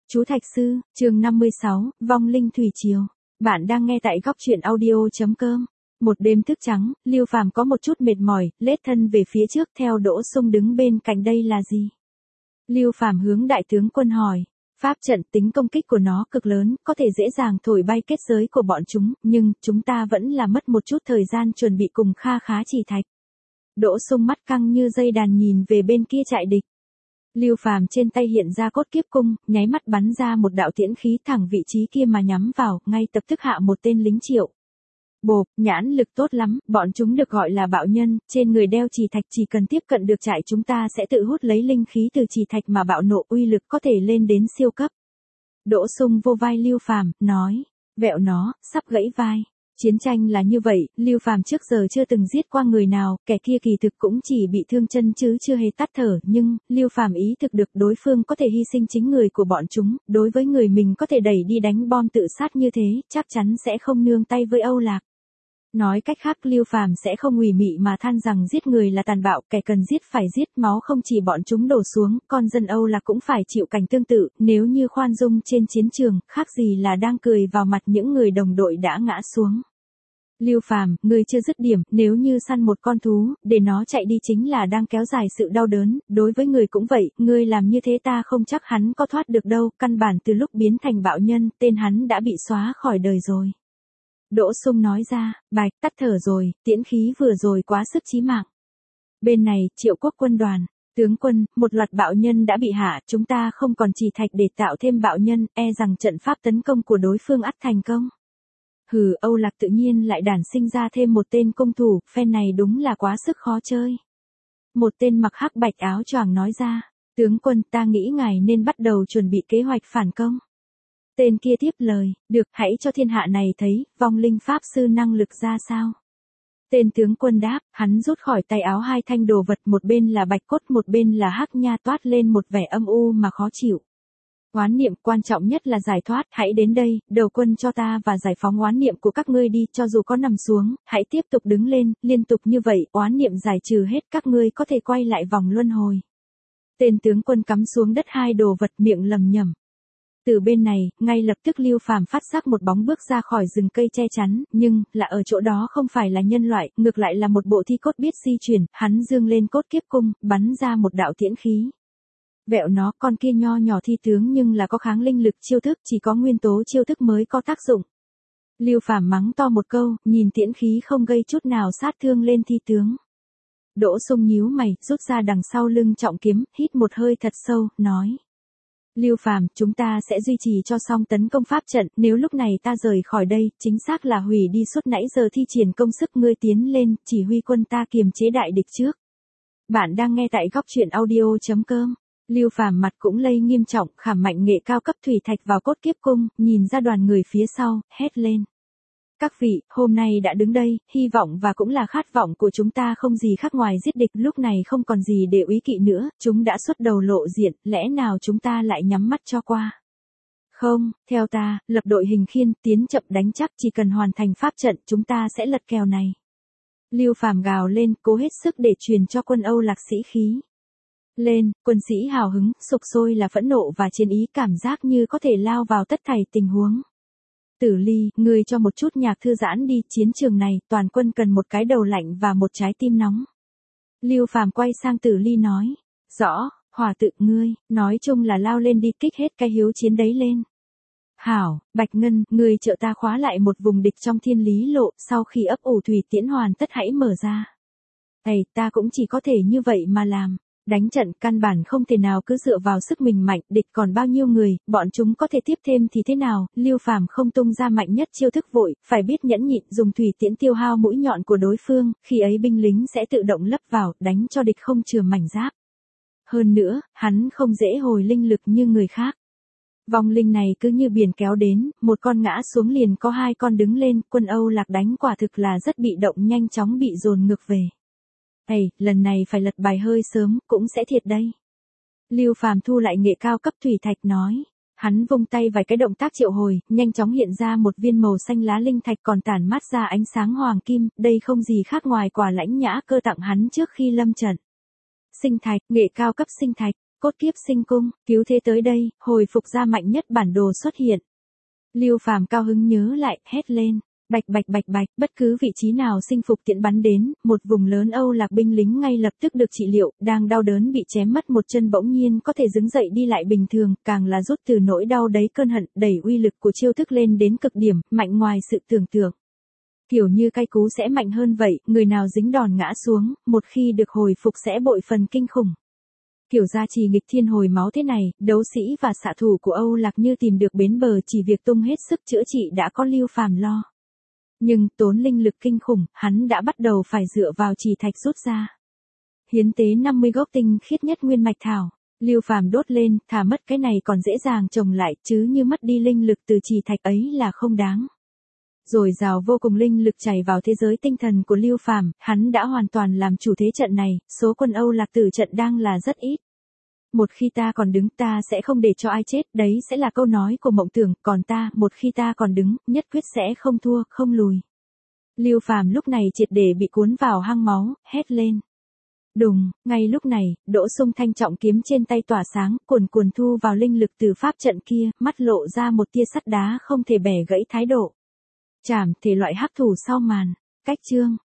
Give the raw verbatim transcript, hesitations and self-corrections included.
Chú Thạch Sư, chương năm mươi sáu, Vong linh thủy triều. Bạn đang nghe tại góc truyện audio.com. Một đêm thức trắng, Lưu Phàm có một chút mệt mỏi, lết thân về phía trước theo Đỗ Sung đứng bên cạnh. Đây là gì? Lưu Phàm hướng đại tướng quân hỏi. Pháp trận, tính công kích của nó cực lớn, có thể dễ dàng thổi bay kết giới của bọn chúng, nhưng chúng ta vẫn là mất một chút thời gian chuẩn bị cùng kha khá chỉ thạch. Đỗ Sung mắt căng như dây đàn nhìn về bên kia trại địch. Lưu Phàm trên tay hiện ra cốt kiếp cung, nháy mắt bắn ra một đạo tiễn khí thẳng vị trí kia mà nhắm vào, ngay tập tức hạ một tên lính Triệu. Bộp, nhãn lực tốt lắm, bọn chúng được gọi là bạo nhân, trên người đeo chỉ thạch, chỉ cần tiếp cận được trại chúng ta sẽ tự hút lấy linh khí từ chỉ thạch mà bạo nộ, uy lực có thể lên đến siêu cấp. Đỗ Sung vô vai Lưu Phàm, nói, vẹo nó, sắp gãy vai. Chiến tranh là như vậy, Lưu Phàm trước giờ chưa từng giết qua người nào, kẻ kia kỳ thực cũng chỉ bị thương chân chứ chưa hề tắt thở, nhưng Lưu Phàm ý thức được đối phương có thể hy sinh chính người của bọn chúng, đối với người mình có thể đẩy đi đánh bom tự sát như thế, chắc chắn sẽ không nương tay với Âu Lạc. Nói cách khác, Lưu Phàm sẽ không ủy mị mà than rằng giết người là tàn bạo, kẻ cần giết phải giết, máu không chỉ bọn chúng đổ xuống, con dân Âu Lạc cũng phải chịu cảnh tương tự, nếu như khoan dung trên chiến trường, khác gì là đang cười vào mặt những người đồng đội đã ngã xuống. Lưu Phàm, ngươi chưa dứt điểm, nếu như săn một con thú, để nó chạy đi chính là đang kéo dài sự đau đớn, đối với người cũng vậy, ngươi làm như thế ta không chắc hắn có thoát được đâu, căn bản từ lúc biến thành bạo nhân, tên hắn đã bị xóa khỏi đời rồi. Đỗ Sung nói ra, bạch, tắt thở rồi, tiễn khí vừa rồi quá sức chí mạng. Bên này, Triệu Quốc quân đoàn, tướng quân, một loạt bạo nhân đã bị hạ, chúng ta không còn chỉ thạch để tạo thêm bạo nhân, e rằng trận pháp tấn công của đối phương ắt thành công. Hừ, Âu Lạc tự nhiên lại đản sinh ra thêm một tên công thủ, phen này đúng là quá sức khó chơi. Một tên mặc hắc bạch áo choàng nói ra, tướng quân, ta nghĩ ngài nên bắt đầu chuẩn bị kế hoạch phản công. Tên kia tiếp lời, được, hãy cho thiên hạ này thấy, vong linh pháp sư năng lực ra sao. Tên tướng quân đáp, hắn rút khỏi tay áo hai thanh đồ vật, một bên là bạch cốt, một bên là hắc nha, toát lên một vẻ âm u mà khó chịu. Oán niệm, quan trọng nhất là giải thoát, hãy đến đây, đầu quân cho ta và giải phóng oán niệm của các ngươi đi, cho dù có nằm xuống, hãy tiếp tục đứng lên, liên tục như vậy, oán niệm giải trừ hết, các ngươi có thể quay lại vòng luân hồi. Tên tướng quân cắm xuống đất hai đồ vật, miệng lầm nhầm. Từ bên này, ngay lập tức Lưu Phàm phát giác một bóng bước ra khỏi rừng cây che chắn, nhưng, là ở chỗ đó không phải là nhân loại, ngược lại là một bộ thi cốt biết di chuyển, hắn dương lên cốt kiếp cung, bắn ra một đạo tiễn khí. Vẹo nó, con kia nho nhỏ thi tướng nhưng là có kháng linh lực chiêu thức, chỉ có nguyên tố chiêu thức mới có tác dụng. Lưu Phàm mắng to một câu, nhìn tiễn khí không gây chút nào sát thương lên thi tướng. Đỗ Sung nhíu mày, rút ra đằng sau lưng trọng kiếm, hít một hơi thật sâu, nói. Lưu Phàm, chúng ta sẽ duy trì cho xong tấn công pháp trận, nếu lúc này ta rời khỏi đây, chính xác là hủy đi suốt nãy giờ thi triển công sức, ngươi tiến lên, chỉ huy quân ta kiềm chế đại địch trước. Bạn đang nghe tại góc truyện audio.com. Lưu Phàm mặt cũng lây nghiêm trọng, khảm mạnh nghệ cao cấp thủy thạch vào cốt kiếp cung, nhìn ra đoàn người phía sau, hét lên. Các vị, hôm nay đã đứng đây, hy vọng và cũng là khát vọng của chúng ta không gì khác ngoài giết địch, lúc này không còn gì để úy kỵ nữa, chúng đã xuất đầu lộ diện, lẽ nào chúng ta lại nhắm mắt cho qua? Không, theo ta, lập đội hình khiên, tiến chậm đánh chắc, chỉ cần hoàn thành pháp trận, chúng ta sẽ lật kèo này. Lưu Phàm gào lên, cố hết sức để truyền cho quân Âu Lạc sĩ khí. Lên, quân sĩ hào hứng, sục sôi là phẫn nộ và chiến ý, cảm giác như có thể lao vào tất thảy tình huống. Tử Ly, ngươi cho một chút nhạc thư giãn đi, chiến trường này, toàn quân cần một cái đầu lạnh và một trái tim nóng. Lưu Phàm quay sang Tử Ly nói, rõ, Hòa tự, ngươi, nói chung là lao lên đi, kích hết cái hiếu chiến đấy lên. Hảo, Bạch Ngân, ngươi trợ ta khóa lại một vùng địch trong thiên lý lộ, sau khi ấp ủ thủy tiễn hoàn tất hãy mở ra. Ây, ta cũng chỉ có thể như vậy mà làm. Đánh trận căn bản không thể nào cứ dựa vào sức mình mạnh, địch còn bao nhiêu người, bọn chúng có thể tiếp thêm thì thế nào, Lưu Phàm không tung ra mạnh nhất chiêu thức vội, phải biết nhẫn nhịn, dùng thủy tiễn tiêu hao mũi nhọn của đối phương, khi ấy binh lính sẽ tự động lấp vào, đánh cho địch không chừa mảnh giáp. Hơn nữa, hắn không dễ hồi linh lực như người khác. Vong linh này cứ như biển kéo đến, một con ngã xuống liền có hai con đứng lên, quân Âu Lạc đánh quả thực là rất bị động, nhanh chóng bị dồn ngược về. Ây, lần này phải lật bài hơi sớm, cũng sẽ thiệt đây. Lưu Phàm thu lại nghệ cao cấp thủy thạch nói. Hắn vung tay vài cái động tác triệu hồi, nhanh chóng hiện ra một viên màu xanh lá linh thạch còn tản mát ra ánh sáng hoàng kim, đây không gì khác ngoài quà lãnh nhã cơ tặng hắn trước khi lâm trận. Sinh thạch, nghệ cao cấp sinh thạch. Cốt kiếp sinh cung, cứu thế tới đây, hồi phục ra mạnh nhất bản đồ xuất hiện. Lưu Phàm cao hứng nhớ lại, hét lên. Bạch bạch bạch bạch, bất cứ vị trí nào sinh phục tiễn bắn đến, một vùng lớn Âu Lạc binh lính ngay lập tức được trị liệu, đang đau đớn bị chém mất một chân bỗng nhiên có thể đứng dậy đi lại bình thường, càng là rút từ nỗi đau đấy cơn hận, đẩy uy lực của chiêu thức lên đến cực điểm, mạnh ngoài sự tưởng tượng. Kiểu như cay cú sẽ mạnh hơn vậy, người nào dính đòn ngã xuống, một khi được hồi phục sẽ bội phần kinh khủng. Kiểu gia trì nghịch thiên hồi máu thế này, đấu sĩ và xạ thủ của Âu Lạc như tìm được bến bờ, chỉ việc tung hết sức chữa trị đã có Lưu Phàm lo. Nhưng tốn linh lực kinh khủng, hắn đã bắt đầu phải dựa vào trì thạch rút ra. Hiến tế năm mươi gốc tinh khiết nhất nguyên mạch thảo, Lưu Phàm đốt lên, thà mất cái này còn dễ dàng trồng lại, chứ như mất đi linh lực từ trì thạch ấy là không đáng. Rồi rào vô cùng linh lực chảy vào thế giới tinh thần của Lưu Phàm, hắn đã hoàn toàn làm chủ thế trận này, số quân Âu Lạc tử trận đang là rất ít. Một khi ta còn đứng, ta sẽ không để cho ai chết, đấy sẽ là câu nói của Mộng Tưởng, còn ta, một khi ta còn đứng, nhất quyết sẽ không thua, không lùi. Lưu Phàm lúc này triệt để bị cuốn vào hang máu, hét lên. Đùng, ngay lúc này, Đỗ Sung thanh trọng kiếm trên tay tỏa sáng, cuồn cuồn thu vào linh lực từ pháp trận kia, mắt lộ ra một tia sắt đá không thể bẻ gãy thái độ. Chảm, thể loại hắc thủ sau màn, cách chương.